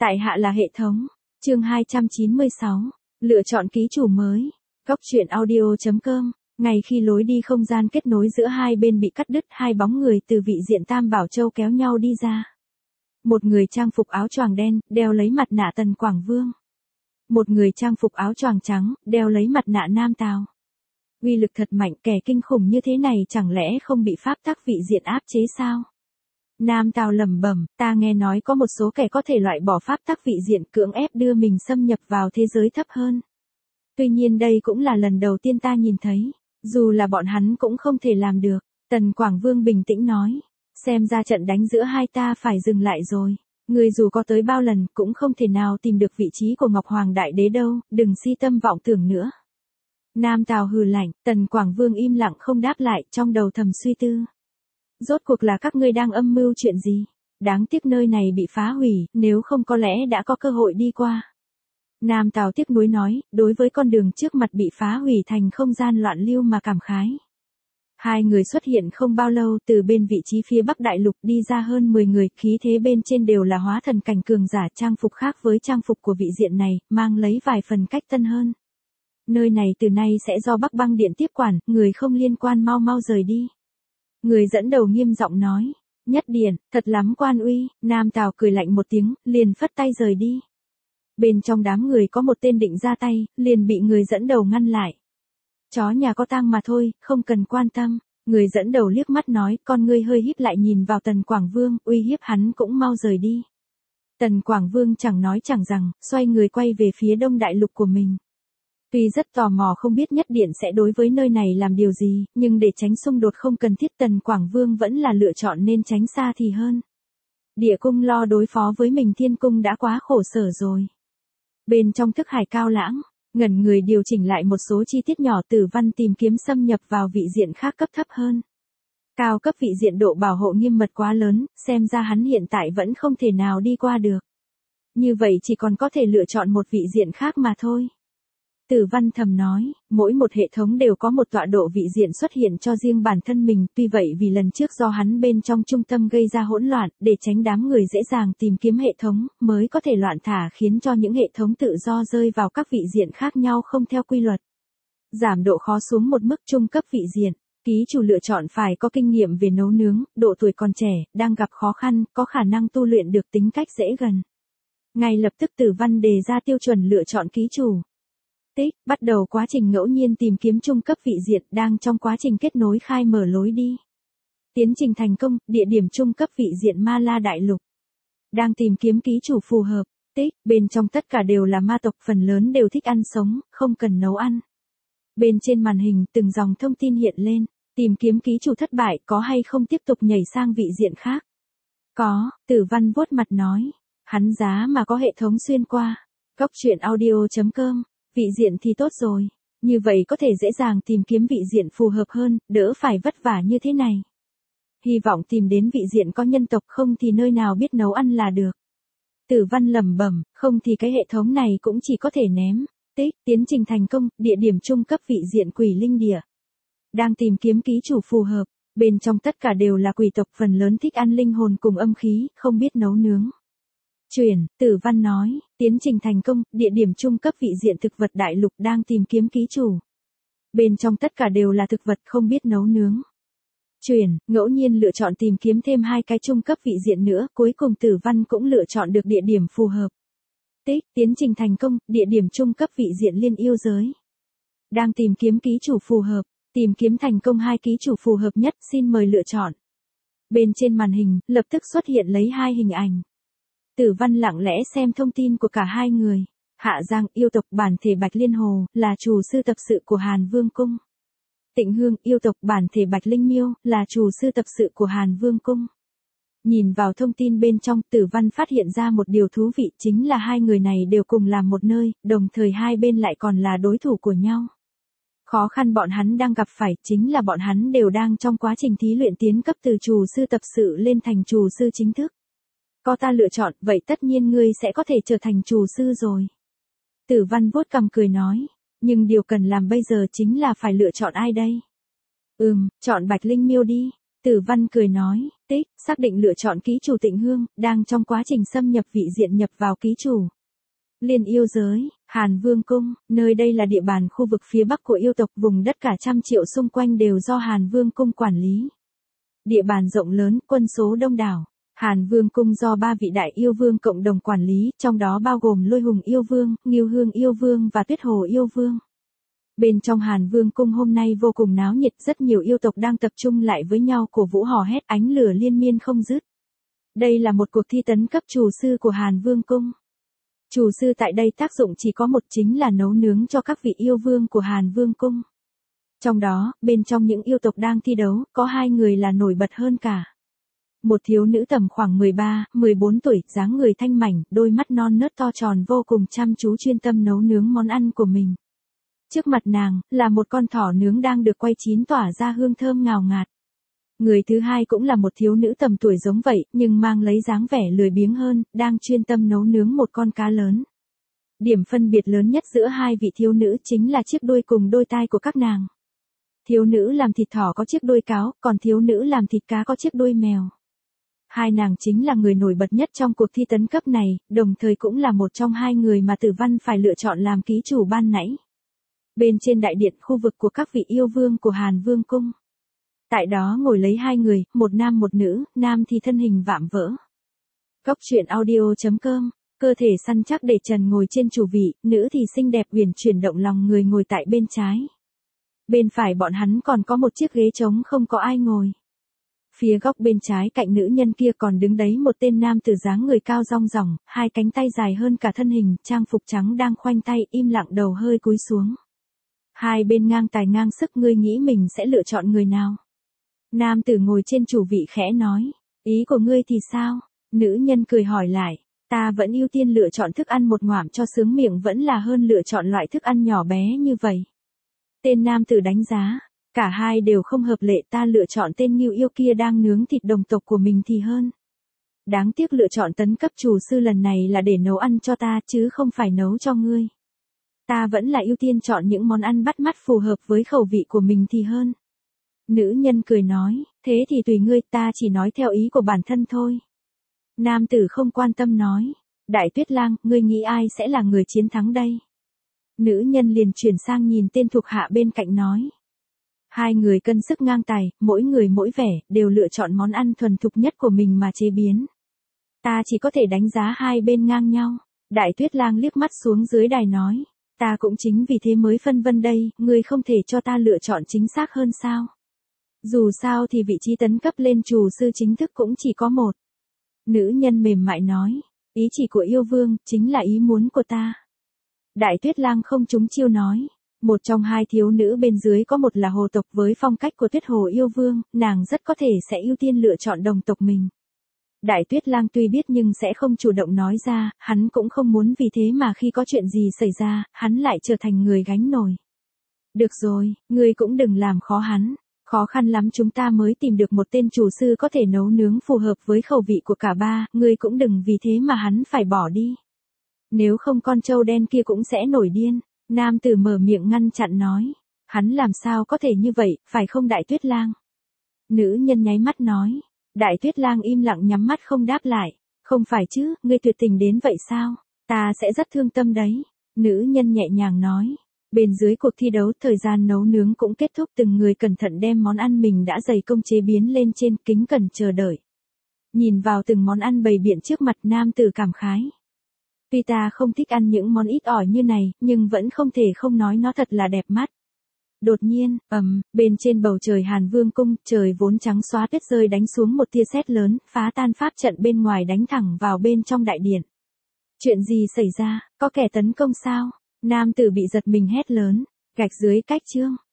Tại hạ là hệ thống. Chương 296. Lựa chọn ký chủ mới. Góc truyện audio.com. Ngay khi lối đi không gian kết nối giữa hai bên bị cắt đứt, hai bóng người từ vị diện Tam Bảo Châu kéo nhau đi ra. Một người trang phục áo choàng đen, đeo lấy mặt nạ Tần Quảng Vương. Một người trang phục áo choàng trắng, đeo lấy mặt nạ Nam Tào. Uy lực thật mạnh, kẻ kinh khủng như thế này chẳng lẽ không bị pháp tắc vị diện áp chế sao? Nam Tào lẩm bẩm, ta nghe nói có một số kẻ có thể loại bỏ pháp tắc vị diện, cưỡng ép đưa mình xâm nhập vào thế giới thấp hơn. Tuy nhiên đây cũng là lần đầu tiên ta nhìn thấy, dù là bọn hắn cũng không thể làm được. Tần Quảng Vương bình tĩnh nói, xem ra trận đánh giữa hai ta phải dừng lại rồi. Người dù có tới bao lần cũng không thể nào tìm được vị trí của Ngọc Hoàng Đại Đế đâu, đừng si tâm vọng tưởng nữa. Nam Tào hừ lạnh, Tần Quảng Vương im lặng không đáp lại, trong đầu thầm suy tư. Rốt cuộc là các ngươi đang âm mưu chuyện gì? Đáng tiếc nơi này bị phá hủy, nếu không có lẽ đã có cơ hội đi qua. Nam Tào tiếc nuối nói, đối với con đường trước mặt bị phá hủy thành không gian loạn lưu mà cảm khái. Hai người xuất hiện không bao lâu, từ bên vị trí phía Bắc Đại Lục đi ra hơn 10 người, khí thế bên trên đều là hóa thần cảnh cường giả, trang phục khác với trang phục của vị diện này, mang lấy vài phần cách tân hơn. Nơi này từ nay sẽ do Bắc Băng Điện tiếp quản, người không liên quan mau mau rời đi. Người dẫn đầu nghiêm giọng nói, Nhất Điện, thật lắm quan uy. Nam Tào cười lạnh một tiếng, liền phất tay rời đi. Bên trong đám người có một tên định ra tay, liền bị người dẫn đầu ngăn lại. Chó nhà có tang mà thôi, không cần quan tâm. Người dẫn đầu liếc mắt nói, con ngươi hơi híp lại nhìn vào Tần Quảng Vương, uy hiếp hắn cũng mau rời đi. Tần Quảng Vương chẳng nói chẳng rằng, xoay người quay về phía Đông Đại Lục của mình. Tuy rất tò mò không biết Nhất Điện sẽ đối với nơi này làm điều gì, nhưng để tránh xung đột không cần thiết, Tần Quảng Vương vẫn là lựa chọn nên tránh xa thì hơn. Địa cung lo đối phó với mình, Thiên cung đã quá khổ sở rồi. Bên trong thức hải cao lãng, ngẩn người điều chỉnh lại một số chi tiết nhỏ, Tử Văn tìm kiếm xâm nhập vào vị diện khác cấp thấp hơn. Cao cấp vị diện độ bảo hộ nghiêm mật quá lớn, xem ra hắn hiện tại vẫn không thể nào đi qua được. Như vậy chỉ còn có thể lựa chọn một vị diện khác mà thôi. Tử Văn thầm nói, mỗi một hệ thống đều có một tọa độ vị diện xuất hiện cho riêng bản thân mình, tuy vậy vì lần trước do hắn bên trong trung tâm gây ra hỗn loạn, để tránh đám người dễ dàng tìm kiếm hệ thống, mới có thể loạn thả khiến cho những hệ thống tự do rơi vào các vị diện khác nhau không theo quy luật. Giảm độ khó xuống một mức trung cấp vị diện, ký chủ lựa chọn phải có kinh nghiệm về nấu nướng, độ tuổi còn trẻ, đang gặp khó khăn, có khả năng tu luyện được tính cách dễ gần. Ngay lập tức Tử Văn đề ra tiêu chuẩn lựa chọn ký chủ. Bắt đầu quá trình ngẫu nhiên tìm kiếm trung cấp vị diện, đang trong quá trình kết nối khai mở lối đi. Tiến trình thành công, địa điểm trung cấp vị diện Ma La Đại Lục. Đang tìm kiếm ký chủ phù hợp. Bên trong tất cả đều là ma tộc, phần lớn đều thích ăn sống, không cần nấu ăn. Bên trên màn hình từng dòng thông tin hiện lên, tìm kiếm ký chủ thất bại, có hay không tiếp tục nhảy sang vị diện khác? Có, Tử Văn vuốt mặt nói. Hắn giá mà có hệ thống xuyên qua. Góc truyện audio.com. Vị diện thì tốt rồi, như vậy có thể dễ dàng tìm kiếm vị diện phù hợp hơn, đỡ phải vất vả như thế này. Hy vọng tìm đến vị diện có nhân tộc, không thì nơi nào biết nấu ăn là được. Tử Văn lẩm bẩm, không thì cái hệ thống này cũng chỉ có thể ném. Tiến trình thành công, địa điểm trung cấp vị diện Quỷ Linh Địa. Đang tìm kiếm ký chủ phù hợp, bên trong tất cả đều là quỷ tộc, phần lớn thích ăn linh hồn cùng âm khí, không biết nấu nướng. Tử Văn nói, tiến trình thành công, địa điểm trung cấp vị diện thực vật đại lục, đang tìm kiếm ký chủ. Bên trong tất cả đều là thực vật, không biết nấu nướng. Ngẫu nhiên lựa chọn tìm kiếm thêm 2 cái trung cấp vị diện nữa, cuối cùng Tử Văn cũng lựa chọn được địa điểm phù hợp. Tiến trình thành công, địa điểm trung cấp vị diện Liên Yêu Giới. Đang tìm kiếm ký chủ phù hợp, tìm kiếm thành công 2 ký chủ phù hợp nhất, xin mời lựa chọn. Bên trên màn hình, lập tức xuất hiện lấy 2 hình ảnh. Tử Văn lặng lẽ xem thông tin của cả hai người. Hạ Giang, yêu tộc bản thể Bạch Liên Hồ, là chủ sư tập sự của Hàn Vương Cung. Tịnh Hương, yêu tộc bản thể Bạch Linh Miêu, là chủ sư tập sự của Hàn Vương Cung. Nhìn vào thông tin bên trong, Tử Văn phát hiện ra một điều thú vị, chính là hai người này đều cùng làm một nơi, đồng thời hai bên lại còn là đối thủ của nhau. Khó khăn bọn hắn đang gặp phải chính là bọn hắn đều đang trong quá trình thí luyện tiến cấp từ chủ sư tập sự lên thành chủ sư chính thức. Có ta lựa chọn, vậy tất nhiên ngươi sẽ có thể trở thành chủ sư rồi. Tử Văn vuốt cằm cười nói, nhưng điều cần làm bây giờ chính là phải lựa chọn ai đây? Chọn Bạch Linh Miêu đi. Tử Văn cười nói, tích, xác định lựa chọn ký chủ Tịnh Hương, đang trong quá trình xâm nhập vị diện nhập vào ký chủ. Liên yêu giới, Hàn Vương Cung, nơi đây là địa bàn khu vực phía bắc của yêu tộc, vùng đất cả 100 triệu xung quanh đều do Hàn Vương Cung quản lý. Địa bàn rộng lớn, quân số đông đảo. Hàn Vương Cung do 3 vị đại yêu vương cộng đồng quản lý, trong đó bao gồm Lôi Hùng yêu vương, Ngưu Hương yêu vương và Tuyết Hồ yêu vương. Bên trong Hàn Vương Cung hôm nay vô cùng náo nhiệt, rất nhiều yêu tộc đang tập trung lại với nhau cổ vũ hò hét, ánh lửa liên miên không dứt. Đây là một cuộc thi tấn cấp chủ sư của Hàn Vương Cung. Chủ sư tại đây tác dụng chỉ có một, chính là nấu nướng cho các vị yêu vương của Hàn Vương Cung. Trong đó, bên trong những yêu tộc đang thi đấu, có 2 người là nổi bật hơn cả. Một thiếu nữ tầm khoảng 13, 14 tuổi, dáng người thanh mảnh, đôi mắt non nớt to tròn vô cùng chăm chú chuyên tâm nấu nướng món ăn của mình. Trước mặt nàng, là một con thỏ nướng đang được quay chín tỏa ra hương thơm ngào ngạt. Người thứ hai cũng là một thiếu nữ tầm tuổi giống vậy, nhưng mang lấy dáng vẻ lười biếng hơn, đang chuyên tâm nấu nướng một con cá lớn. Điểm phân biệt lớn nhất giữa hai vị thiếu nữ chính là chiếc đuôi cùng đôi tai của các nàng. Thiếu nữ làm thịt thỏ có chiếc đuôi cáo, còn thiếu nữ làm thịt cá có chiếc đuôi mèo. Hai nàng chính là người nổi bật nhất trong cuộc thi tấn cấp này, đồng thời cũng là một trong 2 người mà Tử Văn phải lựa chọn làm ký chủ ban nãy. Bên trên đại điện khu vực của các vị yêu vương của Hàn Vương Cung. Tại đó ngồi lấy 2 người, một nam một nữ, nam thì thân hình vạm vỡ. Góc truyện audio.com, cơ thể săn chắc để trần ngồi trên chủ vị, nữ thì xinh đẹp uyển chuyển động lòng người ngồi tại bên trái. Bên phải bọn hắn còn có một chiếc ghế trống không có ai ngồi. Phía góc bên trái cạnh nữ nhân kia còn đứng đấy một tên nam tử dáng người cao rong ròng, 2 cánh tay dài hơn cả thân hình, trang phục trắng đang khoanh tay, im lặng đầu hơi cúi xuống. Hai bên ngang tài ngang sức, ngươi nghĩ mình sẽ lựa chọn người nào? Nam tử ngồi trên chủ vị khẽ nói, ý của ngươi thì sao? Nữ nhân cười hỏi lại, ta vẫn ưu tiên lựa chọn thức ăn một ngoạm cho sướng miệng vẫn là hơn lựa chọn loại thức ăn nhỏ bé như vậy. Tên nam tử đánh giá, cả hai đều không hợp lệ, ta lựa chọn tên Ngưu yêu kia đang nướng thịt đồng tộc của mình thì hơn. Đáng tiếc lựa chọn tấn cấp chủ sư lần này là để nấu ăn cho ta chứ không phải nấu cho ngươi. Ta vẫn là ưu tiên chọn những món ăn bắt mắt phù hợp với khẩu vị của mình thì hơn. Nữ nhân cười nói, thế thì tùy ngươi, ta chỉ nói theo ý của bản thân thôi. Nam tử không quan tâm nói, Đại Tuyết Lang, ngươi nghĩ ai sẽ là người chiến thắng đây? Nữ nhân liền chuyển sang nhìn tên thuộc hạ bên cạnh nói. 2 người cân sức ngang tài, mỗi người mỗi vẻ, đều lựa chọn món ăn thuần thục nhất của mình mà chế biến. Ta chỉ có thể đánh giá hai bên ngang nhau. Đại Tuyết Lang liếc mắt xuống dưới đài nói, ta cũng chính vì thế mới phân vân đây, ngươi không thể cho ta lựa chọn chính xác hơn sao? Dù sao thì vị trí tấn cấp lên chủ sư chính thức cũng chỉ có một. Nữ nhân mềm mại nói, ý chỉ của yêu vương, chính là ý muốn của ta. Đại Tuyết Lang không trúng chiêu nói, một trong 2 thiếu nữ bên dưới có một là hồ tộc với phong cách của Tuyết Hồ yêu vương, nàng rất có thể sẽ ưu tiên lựa chọn đồng tộc mình. Đại Tuyết Lang tuy biết nhưng sẽ không chủ động nói ra, hắn cũng không muốn vì thế mà khi có chuyện gì xảy ra, hắn lại trở thành người gánh nổi. Được rồi, ngươi cũng đừng làm khó hắn. Khó khăn lắm chúng ta mới tìm được một tên chủ sư có thể nấu nướng phù hợp với khẩu vị của cả ba, ngươi cũng đừng vì thế mà hắn phải bỏ đi. Nếu không con trâu đen kia cũng sẽ nổi điên. Nam tử mở miệng ngăn chặn nói. Hắn làm sao có thể như vậy, phải không Đại Tuyết Lang? Nữ nhân nháy mắt nói. Đại Tuyết Lang im lặng nhắm mắt không đáp lại. Không phải chứ, ngươi tuyệt tình đến vậy sao? Ta sẽ rất thương tâm đấy. Nữ nhân nhẹ nhàng nói. Bên dưới cuộc thi đấu, thời gian nấu nướng cũng kết thúc, từng người cẩn thận đem món ăn mình đã dày công chế biến lên trên, kính cẩn chờ đợi. Nhìn vào từng món ăn bày biện trước mặt, nam tử cảm khái. Tuy ta không thích ăn những món ít ỏi như này, nhưng vẫn không thể không nói nó thật là đẹp mắt. Đột nhiên, bên trên bầu trời Hàn Vương Cung, trời vốn trắng xóa tuyết rơi đánh xuống một tia sét lớn, phá tan pháp trận bên ngoài đánh thẳng vào bên trong đại điện. Chuyện gì xảy ra, có kẻ tấn công sao? Nam tử bị giật mình hét lớn, gạch dưới cách chương.